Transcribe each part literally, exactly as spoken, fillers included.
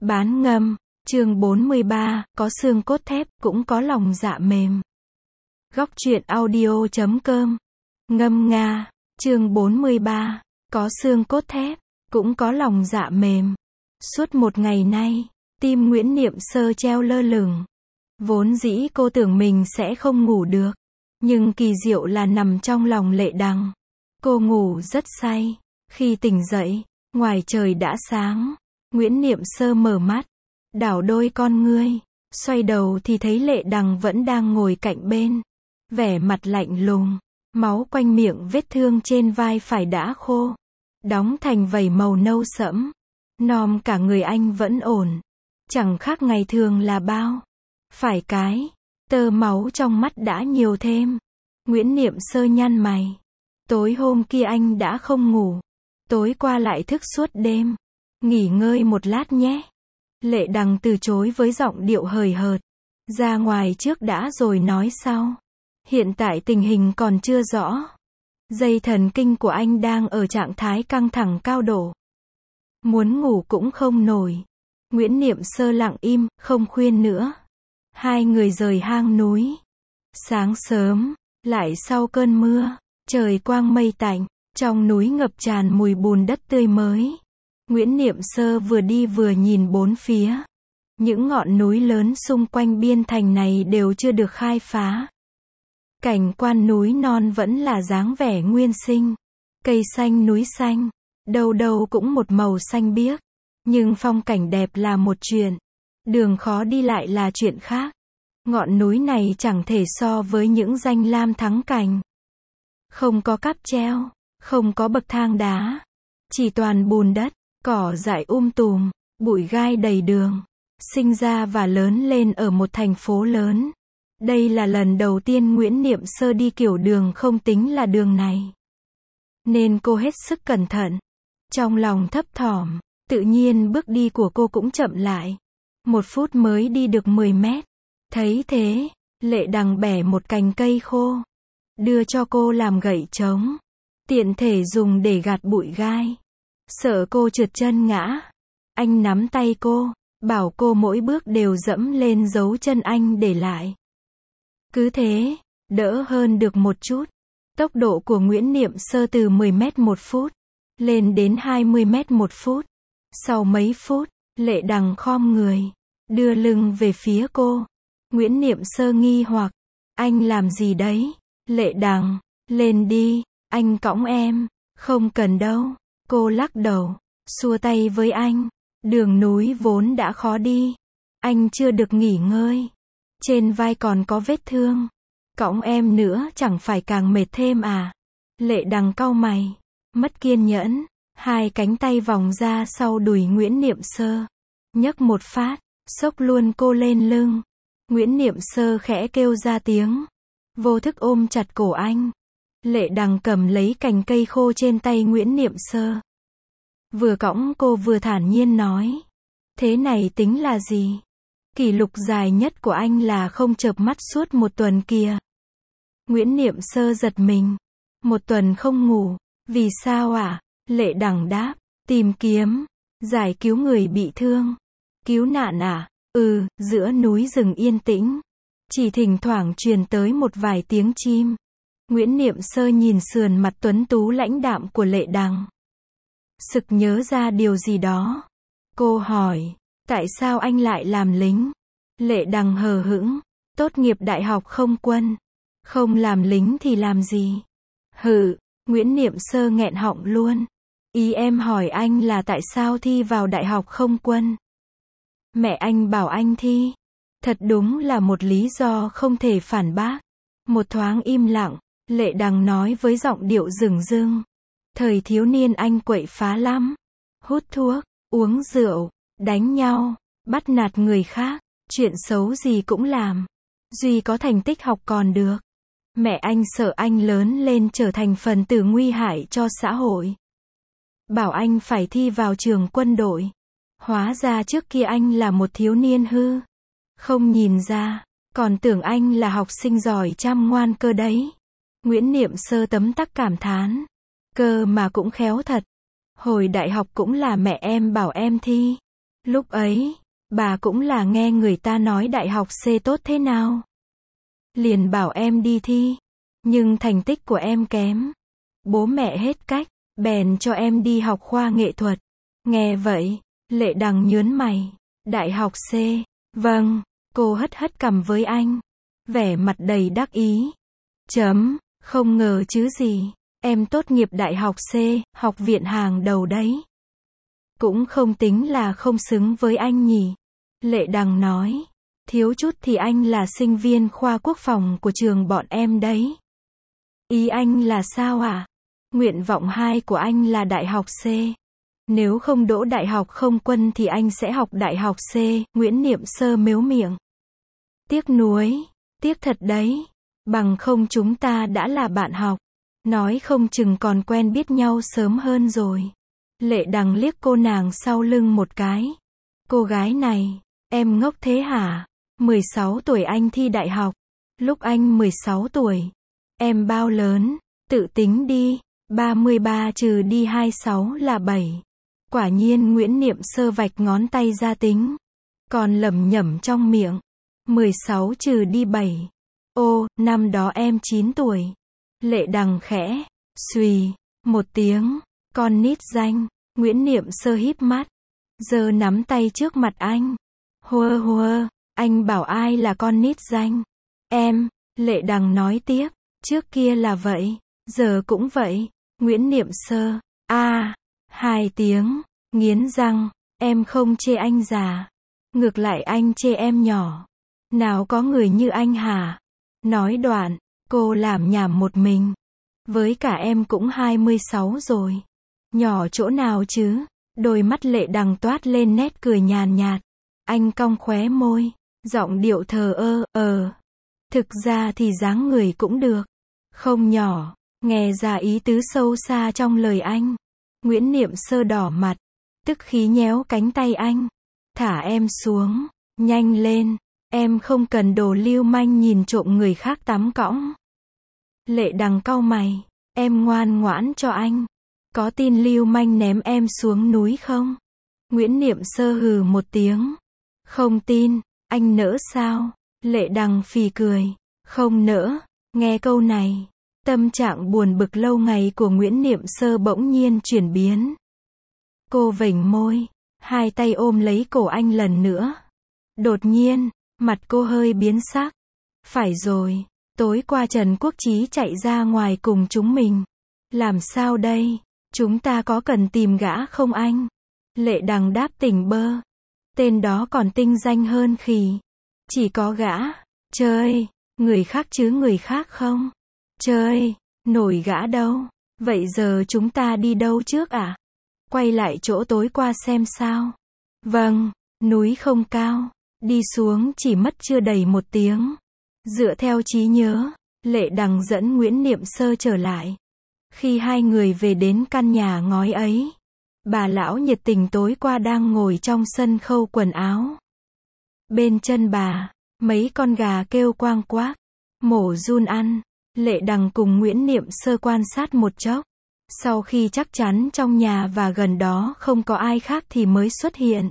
Bán ngâm, chương bốn mươi ba, có xương cốt thép, cũng có lòng dạ mềm. Góc truyện audio chấm com. Ngâm nga, chương bốn mươi ba, có xương cốt thép, cũng có lòng dạ mềm. Suốt một ngày nay, tim Nguyễn Niệm Sơ treo lơ lửng. Vốn dĩ cô tưởng mình sẽ không ngủ được. Nhưng kỳ diệu là nằm trong lòng Lệ Đằng. Cô ngủ rất say. Khi tỉnh dậy, ngoài trời đã sáng. Nguyễn Niệm Sơ mở mắt, đảo đôi con ngươi, xoay đầu thì thấy Lệ Đằng vẫn đang ngồi cạnh bên. Vẻ mặt lạnh lùng, máu quanh miệng vết thương trên vai phải đã khô, đóng thành vảy màu nâu sẫm. Nom cả người anh vẫn ổn, chẳng khác ngày thường là bao. Phải cái, tơ máu trong mắt đã nhiều thêm. Nguyễn Niệm Sơ nhăn mày. Tối hôm kia anh đã không ngủ. Tối qua lại thức suốt đêm. Nghỉ ngơi một lát nhé. Lệ Đằng từ chối với giọng điệu hời hợt. Ra ngoài trước đã rồi nói sau. Hiện tại tình hình còn chưa rõ. Dây thần kinh của anh đang ở trạng thái căng thẳng cao độ. Muốn ngủ cũng không nổi. Nguyễn Niệm Sơ lặng im, không khuyên nữa. Hai người rời hang núi. Sáng sớm, lại sau cơn mưa, trời quang mây tạnh, trong núi ngập tràn mùi bùn đất tươi mới. Nguyễn Niệm Sơ vừa đi vừa nhìn bốn phía. Những ngọn núi lớn xung quanh biên thành này đều chưa được khai phá. Cảnh quan núi non vẫn là dáng vẻ nguyên sinh. Cây xanh núi xanh, đâu đâu cũng một màu xanh biếc. Nhưng phong cảnh đẹp là một chuyện. Đường khó đi lại là chuyện khác. Ngọn núi này chẳng thể so với những danh lam thắng cảnh. Không có cáp treo, không có bậc thang đá. Chỉ toàn bùn đất, cỏ dại um tùm, bụi gai đầy đường. Sinh ra và lớn lên ở một thành phố lớn. Đây là lần đầu tiên Nguyễn Niệm Sơ đi kiểu đường không tính là đường này. Nên cô hết sức cẩn thận. Trong lòng thấp thỏm, tự nhiên bước đi của cô cũng chậm lại. Một phút mới đi được mười mét. Thấy thế, Lệ Đằng bẻ một cành cây khô. Đưa cho cô làm gậy trống. Tiện thể dùng để gạt bụi gai. Sợ cô trượt chân ngã. Anh nắm tay cô, bảo cô mỗi bước đều dẫm lên dấu chân anh để lại. Cứ thế, đỡ hơn được một chút. Tốc độ của Nguyễn Niệm Sơ từ mười mét một phút, lên đến hai mươi mét một phút. Sau mấy phút, Lệ Đằng khom người, đưa lưng về phía cô. Nguyễn Niệm Sơ nghi hoặc, anh làm gì đấy? Lệ Đằng, lên đi, anh cõng em. Không cần đâu. Cô lắc đầu, xua tay với anh. Đường núi vốn đã khó đi. Anh chưa được nghỉ ngơi. Trên vai còn có vết thương. Cõng em nữa chẳng phải càng mệt thêm à? Lệ Đằng cau mày, mất kiên nhẫn. Hai cánh tay vòng ra sau đùi Nguyễn Niệm Sơ. Nhấc một phát, xốc luôn cô lên lưng. Nguyễn Niệm Sơ khẽ kêu ra tiếng. Vô thức ôm chặt cổ anh. Lệ Đằng cầm lấy cành cây khô trên tay Nguyễn Niệm Sơ. Vừa cõng cô vừa thản nhiên nói. Thế này tính là gì? Kỷ lục dài nhất của anh là không chợp mắt suốt một tuần kìa. Nguyễn Niệm Sơ giật mình. Một tuần không ngủ. Vì sao ạ? Lệ Đằng đáp. Tìm kiếm. Giải cứu người bị thương. Cứu nạn à? Ừ, giữa núi rừng yên tĩnh. Chỉ thỉnh thoảng truyền tới một vài tiếng chim. Nguyễn Niệm Sơ nhìn sườn mặt tuấn tú lãnh đạm của Lệ Đằng. Sực nhớ ra điều gì đó. Cô hỏi, tại sao anh lại làm lính? Lệ Đằng hờ hững, tốt nghiệp đại học không quân. Không làm lính thì làm gì? Hự, Nguyễn Niệm Sơ nghẹn họng luôn. Ý em hỏi anh là tại sao thi vào đại học không quân? Mẹ anh bảo anh thi. Thật đúng là một lý do không thể phản bác. Một thoáng im lặng, Lệ Đằng nói với giọng điệu dửng dưng. Thời thiếu niên anh quậy phá lắm. Hút thuốc, uống rượu, đánh nhau, bắt nạt người khác, chuyện xấu gì cũng làm. Duy có thành tích học còn được. Mẹ anh sợ anh lớn lên trở thành phần tử nguy hại cho xã hội. Bảo anh phải thi vào trường quân đội. Hóa ra trước kia anh là một thiếu niên hư. Không nhìn ra, còn tưởng anh là học sinh giỏi chăm ngoan cơ đấy. Nguyễn Niệm Sơ tấm tắc cảm thán. Cơ mà cũng khéo thật. Hồi đại học cũng là mẹ em bảo em thi. Lúc ấy, bà cũng là nghe người ta nói đại học C tốt thế nào. Liền bảo em đi thi. Nhưng thành tích của em kém. Bố mẹ hết cách, bèn cho em đi học khoa nghệ thuật. Nghe vậy, Lệ Đằng nhớn mày. Đại học C. Vâng, cô hất hất cằm với anh. Vẻ mặt đầy đắc ý. Chấm, không ngờ chứ gì. Em tốt nghiệp đại học C, học viện hàng đầu đấy. Cũng không tính là không xứng với anh nhỉ. Lệ Đằng nói. Thiếu chút thì anh là sinh viên khoa quốc phòng của trường bọn em đấy. Ý anh là sao ạ? À? Nguyện vọng hai của anh là đại học C. Nếu không đỗ đại học không quân thì anh sẽ học đại học C, Nguyễn Niệm Sơ mếu miệng. Tiếc nuối, tiếc thật đấy. Bằng không chúng ta đã là bạn học. Nói không chừng còn quen biết nhau sớm hơn rồi. Lệ Đằng liếc cô nàng sau lưng một cái. Cô gái này, em ngốc thế hả? mười sáu tuổi anh thi đại học. Lúc anh mười sáu tuổi. Em bao lớn? Tự tính đi. ba mươi ba trừ đi hai mươi sáu là bảy. Quả nhiên Nguyễn Niệm Sơ vạch ngón tay ra tính. Còn lẩm nhẩm trong miệng. mười sáu trừ đi bảy. Ô, năm đó em chín tuổi. Lệ Đằng khẽ. Xùy. Một tiếng. Con nít danh. Nguyễn Niệm Sơ híp mắt. Giơ nắm tay trước mặt anh. Hùa hùa. Anh bảo ai là con nít danh? Em. Lệ Đằng nói tiếp. Trước kia là vậy. Giờ cũng vậy. Nguyễn Niệm Sơ. A. À, hai tiếng. Nghiến răng. Em không chê anh già. Ngược lại anh chê em nhỏ. Nào có người như anh hả? Nói đoạn. Cô làm nhảm một mình. Với cả em cũng hai mươi sáu rồi. Nhỏ chỗ nào chứ? Đôi mắt Lệ Đằng toát lên nét cười nhàn nhạt. Anh cong khóe môi. Giọng điệu thờ ơ, ờ. Thực ra thì dáng người cũng được. Không nhỏ. Nghe ra ý tứ sâu xa trong lời anh. Nguyễn Niệm Sơ đỏ mặt. Tức khí nhéo cánh tay anh. Thả em xuống. Nhanh lên. Em không cần đồ lưu manh nhìn trộm người khác tắm cõng. Lệ Đằng cau mày. Em ngoan ngoãn cho anh. Có tin lưu manh ném em xuống núi không? Nguyễn Niệm Sơ hừ một tiếng. Không tin. Anh nỡ sao? Lệ Đằng phì cười. Không nỡ. Nghe câu này. Tâm trạng buồn bực lâu ngày của Nguyễn Niệm Sơ bỗng nhiên chuyển biến. Cô vểnh môi. Hai tay ôm lấy cổ anh lần nữa. Đột nhiên, mặt cô hơi biến sắc. Phải rồi. Tối qua Trần Quốc Chí chạy ra ngoài cùng chúng mình. Làm sao đây? Chúng ta có cần tìm gã không anh? Lệ Đằng đáp tỉnh bơ. Tên đó còn tinh danh hơn khỉ. Chỉ có gã. Chơi. Người khác chứ người khác không? Chơi. Nổi gã đâu? Vậy giờ chúng ta đi đâu trước ạ? À? Quay lại chỗ tối qua xem sao. Vâng. Núi không cao. Đi xuống chỉ mất chưa đầy một tiếng. Dựa theo trí nhớ, Lệ Đằng dẫn Nguyễn Niệm Sơ trở lại. Khi hai người về đến căn nhà ngói ấy, bà lão nhiệt tình tối qua đang ngồi trong sân khâu quần áo. Bên chân bà, mấy con gà kêu quang quác, mổ giun ăn. Lệ Đằng cùng Nguyễn Niệm Sơ quan sát một chốc. Sau khi chắc chắn trong nhà và gần đó không có ai khác thì mới xuất hiện.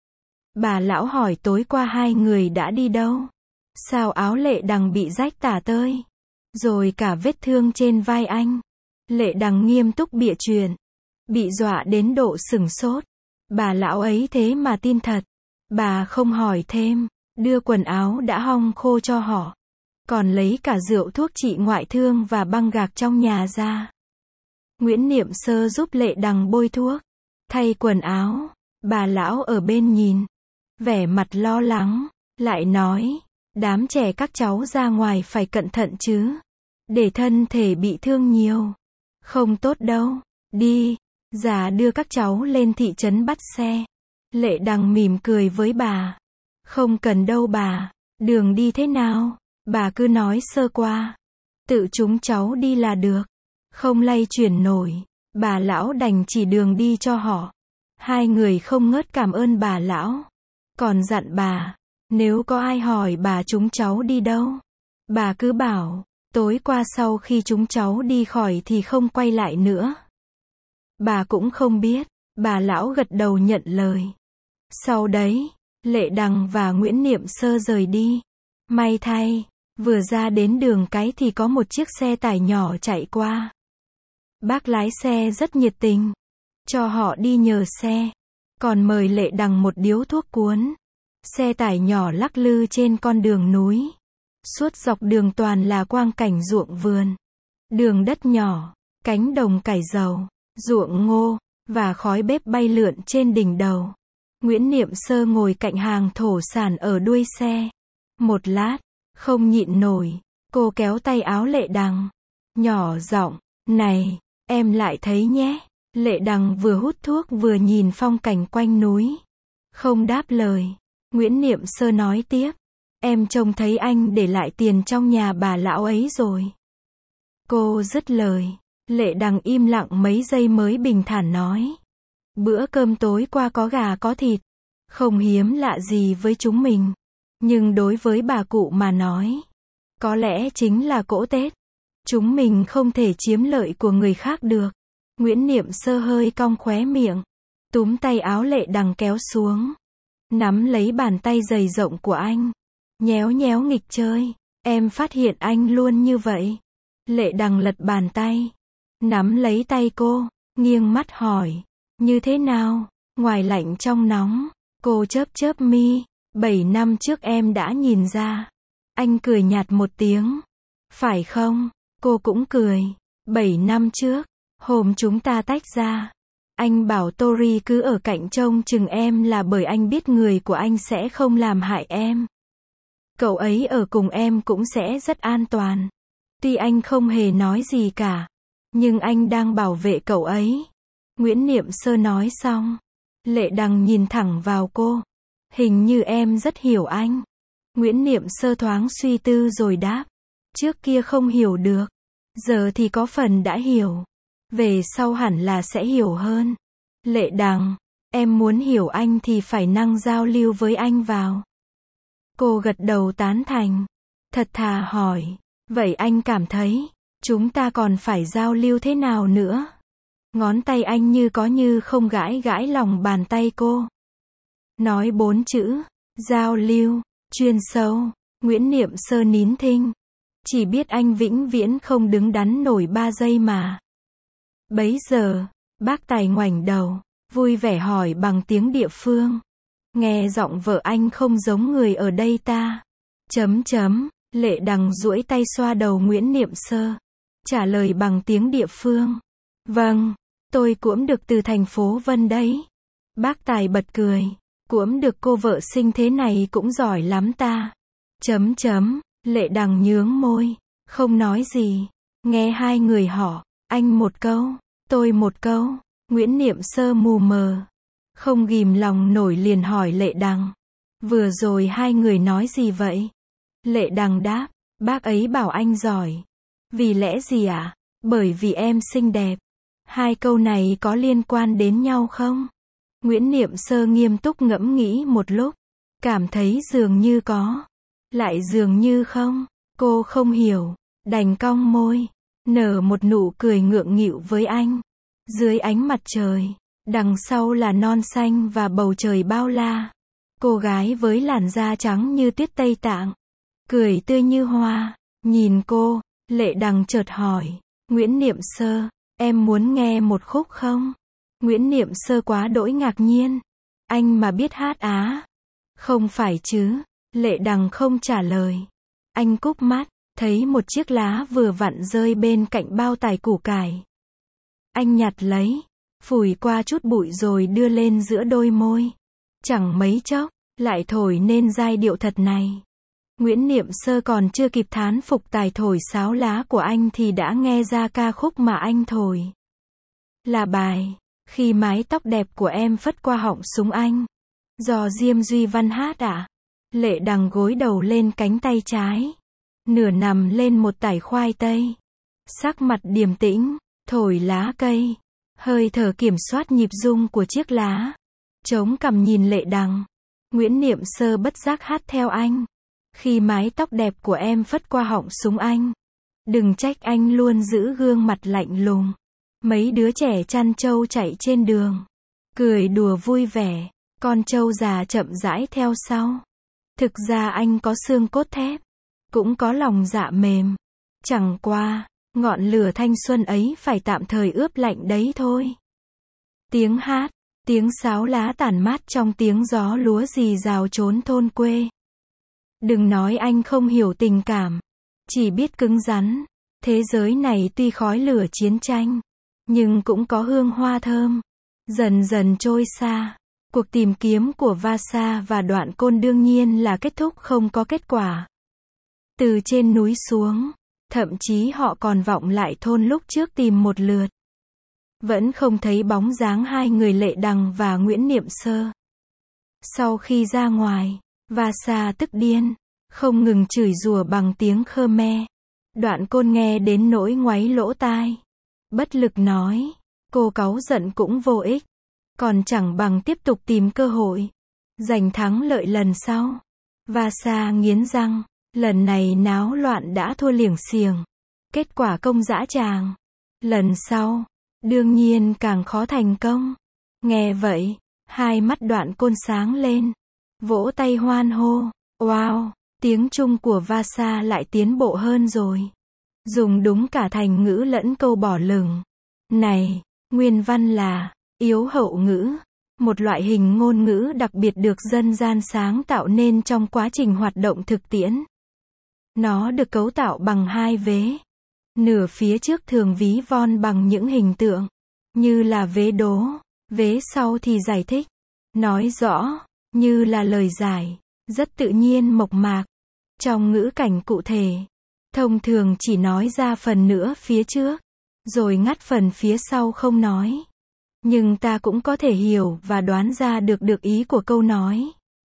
Bà lão hỏi tối qua hai người đã đi đâu? Sao áo Lệ Đằng bị rách tả tơi? Rồi cả vết thương trên vai anh. Lệ Đằng nghiêm túc bịa chuyện. Bị dọa đến độ sửng sốt. Bà lão ấy thế mà tin thật. Bà không hỏi thêm. Đưa quần áo đã hong khô cho họ. Còn lấy cả rượu thuốc trị ngoại thương và băng gạc trong nhà ra. Nguyễn Niệm Sơ giúp Lệ Đằng bôi thuốc. Thay quần áo. Bà lão ở bên nhìn. Vẻ mặt lo lắng. Lại nói. Đám trẻ các cháu ra ngoài phải cẩn thận chứ. Để thân thể bị thương nhiều. Không tốt đâu. Đi. Già đưa các cháu lên thị trấn bắt xe. Lệ Đằng mỉm cười với bà. Không cần đâu bà. Đường đi thế nào? Bà cứ nói sơ qua. Tự chúng cháu đi là được. Không lay chuyển nổi. Bà lão đành chỉ đường đi cho họ. Hai người không ngớt cảm ơn bà lão. Còn dặn bà. Nếu có ai hỏi bà chúng cháu đi đâu, bà cứ bảo, tối qua sau khi chúng cháu đi khỏi thì không quay lại nữa. Bà cũng không biết. Bà lão gật đầu nhận lời. Sau đấy, Lệ Đằng và Nguyễn Niệm Sơ rời đi. May thay, vừa ra đến đường cái thì có một chiếc xe tải nhỏ chạy qua. Bác lái xe rất nhiệt tình, cho họ đi nhờ xe, còn mời Lệ Đằng một điếu thuốc cuốn. Xe tải nhỏ lắc lư trên con đường núi. Suốt dọc đường toàn là quang cảnh ruộng vườn. Đường đất nhỏ, cánh đồng cải dầu, ruộng ngô, và khói bếp bay lượn trên đỉnh đầu. Nguyễn Niệm Sơ ngồi cạnh hàng thổ sản ở đuôi xe. Một lát, không nhịn nổi, cô kéo tay áo Lệ Đằng, nhỏ giọng, này, em lại thấy nhé. Lệ Đằng vừa hút thuốc vừa nhìn phong cảnh quanh núi. Không đáp lời. Nguyễn Niệm Sơ nói tiếp, em trông thấy anh để lại tiền trong nhà bà lão ấy rồi. Cô dứt lời. Lệ Đằng im lặng mấy giây mới bình thản nói, bữa cơm tối qua có gà có thịt, không hiếm lạ gì với chúng mình. Nhưng đối với bà cụ mà nói, có lẽ chính là cỗ Tết. Chúng mình không thể chiếm lợi của người khác được. Nguyễn Niệm Sơ hơi cong khóe miệng, túm tay áo Lệ Đằng kéo xuống, nắm lấy bàn tay dày rộng của anh, nhéo nhéo nghịch chơi. Em phát hiện anh luôn như vậy. Lệ Đằng lật bàn tay, nắm lấy tay cô, nghiêng mắt hỏi, như thế nào? Ngoài lạnh trong nóng. Cô chớp chớp mi, bảy năm trước em đã nhìn ra. Anh cười nhạt một tiếng. Phải không? Cô cũng cười. Bảy năm trước, hôm chúng ta tách ra, anh bảo Tori cứ ở cạnh trông chừng em là bởi anh biết người của anh sẽ không làm hại em. Cậu ấy ở cùng em cũng sẽ rất an toàn. Tuy anh không hề nói gì cả, nhưng anh đang bảo vệ cậu ấy. Nguyễn Niệm Sơ nói xong, Lệ Đằng nhìn thẳng vào cô. Hình như em rất hiểu anh. Nguyễn Niệm Sơ thoáng suy tư rồi đáp, trước kia không hiểu được, giờ thì có phần đã hiểu. Về sau hẳn là sẽ hiểu hơn. Lệ Đằng, em muốn hiểu anh thì phải năng giao lưu với anh vào. Cô gật đầu tán thành, thật thà hỏi, vậy anh cảm thấy, chúng ta còn phải giao lưu thế nào nữa? Ngón tay anh như có như không gãi gãi lòng bàn tay cô. Nói bốn chữ, giao lưu, chuyên sâu. Nguyễn Niệm Sơ nín thinh. Chỉ biết anh vĩnh viễn không đứng đắn nổi ba giây mà. Bấy giờ, bác Tài ngoảnh đầu, vui vẻ hỏi bằng tiếng địa phương. Nghe giọng vợ anh không giống người ở đây ta. Chấm chấm, Lệ Đằng duỗi tay xoa đầu Nguyễn Niệm Sơ. Trả lời bằng tiếng địa phương. Vâng, tôi cũng được từ thành phố Vân đấy. Bác Tài bật cười. Cũng được cô vợ sinh thế này cũng giỏi lắm ta. Chấm chấm, Lệ Đằng nhướng môi, không nói gì. Nghe hai người họ, anh một câu, tôi một câu. Nguyễn Niệm Sơ mù mờ, không ghìm lòng nổi liền hỏi Lệ Đằng, vừa rồi hai người nói gì vậy? Lệ Đằng đáp, bác ấy bảo anh giỏi. Vì lẽ gì ạ? À? Bởi vì em xinh đẹp. Hai câu này có liên quan đến nhau không? Nguyễn Niệm Sơ nghiêm túc ngẫm nghĩ một lúc, cảm thấy dường như có, lại dường như không. Cô không hiểu, đành cong môi, nở một nụ cười ngượng nghịu với anh. Dưới ánh mặt trời, đằng sau là non xanh và bầu trời bao la. Cô gái với làn da trắng như tuyết Tây Tạng, cười tươi như hoa. Nhìn cô, Lệ Đằng chợt hỏi, Nguyễn Niệm Sơ, em muốn nghe một khúc không? Nguyễn Niệm Sơ quá đỗi ngạc nhiên. Anh mà biết hát á? Không phải chứ. Lệ Đằng không trả lời. Anh cúp mắt, thấy một chiếc lá vừa vặn rơi bên cạnh bao tải củ cải. Anh nhặt lấy, phủi qua chút bụi rồi đưa lên giữa đôi môi. Chẳng mấy chốc, lại thổi nên giai điệu thật này. Nguyễn Niệm Sơ còn chưa kịp thán phục tài thổi sáo lá của anh thì đã nghe ra ca khúc mà anh thổi. Là bài Khi mái tóc đẹp của em phất qua họng súng anh. Do Diêm Duy Văn hát ạ. À? Lệ Đằng gối đầu lên cánh tay trái, nửa nằm lên một tải khoai tây. Sắc mặt điềm tĩnh, thổi lá cây, hơi thở kiểm soát nhịp rung của chiếc lá. Chống cằm nhìn Lệ Đằng, Nguyễn Niệm Sơ bất giác hát theo anh. Khi mái tóc đẹp của em phất qua họng súng anh. Đừng trách anh luôn giữ gương mặt lạnh lùng. Mấy đứa trẻ chăn trâu chạy trên đường, cười đùa vui vẻ. Con trâu già chậm rãi theo sau. Thực ra anh có xương cốt thép, cũng có lòng dạ mềm. Chẳng qua, ngọn lửa thanh xuân ấy phải tạm thời ướp lạnh đấy thôi. Tiếng hát, tiếng sáo lá tản mát trong tiếng gió lúa rì rào chốn thôn quê. Đừng nói anh không hiểu tình cảm, chỉ biết cứng rắn. Thế giới này tuy khói lửa chiến tranh, nhưng cũng có hương hoa thơm. Dần dần trôi xa, cuộc tìm kiếm của Vasa và Đoạn Côn đương nhiên là kết thúc không có kết quả. Từ trên núi xuống, thậm chí họ còn vọng lại thôn lúc trước tìm một lượt. Vẫn không thấy bóng dáng hai người Lệ Đằng và Nguyễn Niệm Sơ. Sau khi ra ngoài, Vasa tức điên, không ngừng chửi rủa bằng tiếng Khmer. Đoạn Côn nghe đến nỗi ngoáy lỗ tai. Bất lực nói, cô cáu giận cũng vô ích, còn chẳng bằng tiếp tục tìm cơ hội, giành thắng lợi lần sau. Vasa nghiến răng, lần này náo loạn đã thua liểng xiềng. Kết quả công dã tràng. Lần sau, đương nhiên càng khó thành công. Nghe vậy, hai mắt Đoạn Côn sáng lên, vỗ tay hoan hô. Wow, tiếng Trung của Vasa lại tiến bộ hơn rồi. Dùng đúng cả thành ngữ lẫn câu bỏ lửng. Này, nguyên văn là yếu hậu ngữ, một loại hình ngôn ngữ đặc biệt được dân gian sáng tạo nên trong quá trình hoạt động thực tiễn. Nó được cấu tạo bằng hai vế. Nửa phía trước thường ví von bằng những hình tượng, như là vế đố, vế sau thì giải thích, nói rõ, như là lời giải, rất tự nhiên mộc mạc. Trong ngữ cảnh cụ thể, thông thường chỉ nói ra phần nữa phía trước, rồi ngắt phần phía sau không nói. Nhưng ta cũng có thể hiểu và đoán ra được được ý của câu nói.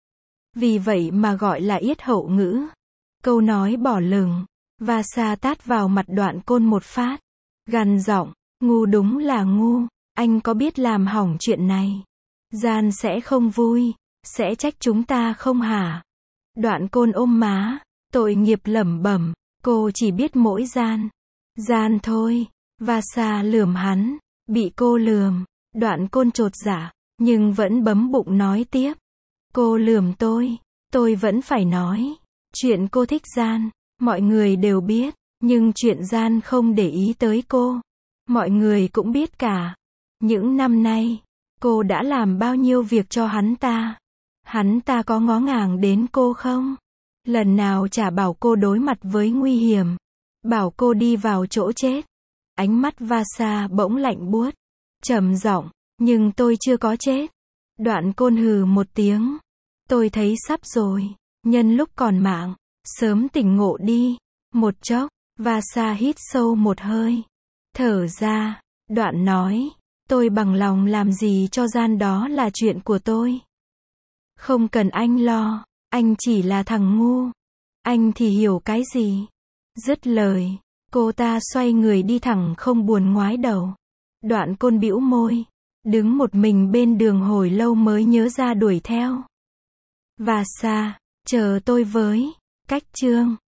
Vì vậy mà gọi là yết hậu ngữ. Câu nói bỏ lửng, Vasa tát vào mặt Đoạn Côn một phát, gằn giọng, ngu đúng là ngu, anh có biết làm hỏng chuyện này, gian sẽ không vui, sẽ trách chúng ta không hả? Đoạn Côn ôm má, tội nghiệp lẩm bẩm, cô chỉ biết mỗi gian, gian thôi. Vasa lườm hắn, bị cô lườm. Đoạn Côn chột dạ, nhưng vẫn bấm bụng nói tiếp. Cô lườm tôi, tôi vẫn phải nói. Chuyện cô thích gian, mọi người đều biết, nhưng chuyện gian không để ý tới cô, mọi người cũng biết cả. Những năm nay, cô đã làm bao nhiêu việc cho hắn ta. Hắn ta có ngó ngàng đến cô không? Lần nào chả bảo cô đối mặt với nguy hiểm, bảo cô đi vào chỗ chết. Ánh mắt Vasa bỗng lạnh buốt, trầm giọng, nhưng tôi chưa có chết. Đoạn Côn hừ một tiếng, tôi thấy sắp rồi, nhân lúc còn mạng, sớm tỉnh ngộ đi. Một chốc, Vasa hít sâu một hơi, thở ra, Đoạn nói, tôi bằng lòng làm gì cho gian, đó là chuyện của tôi. Không cần anh lo, anh chỉ là thằng ngu, anh thì hiểu cái gì. Dứt lời, cô ta xoay người đi thẳng không buồn ngoái đầu. Đoạn Côn bĩu môi, đứng một mình bên đường hồi lâu mới nhớ ra đuổi theo. Vasa, chờ tôi với. Cách chương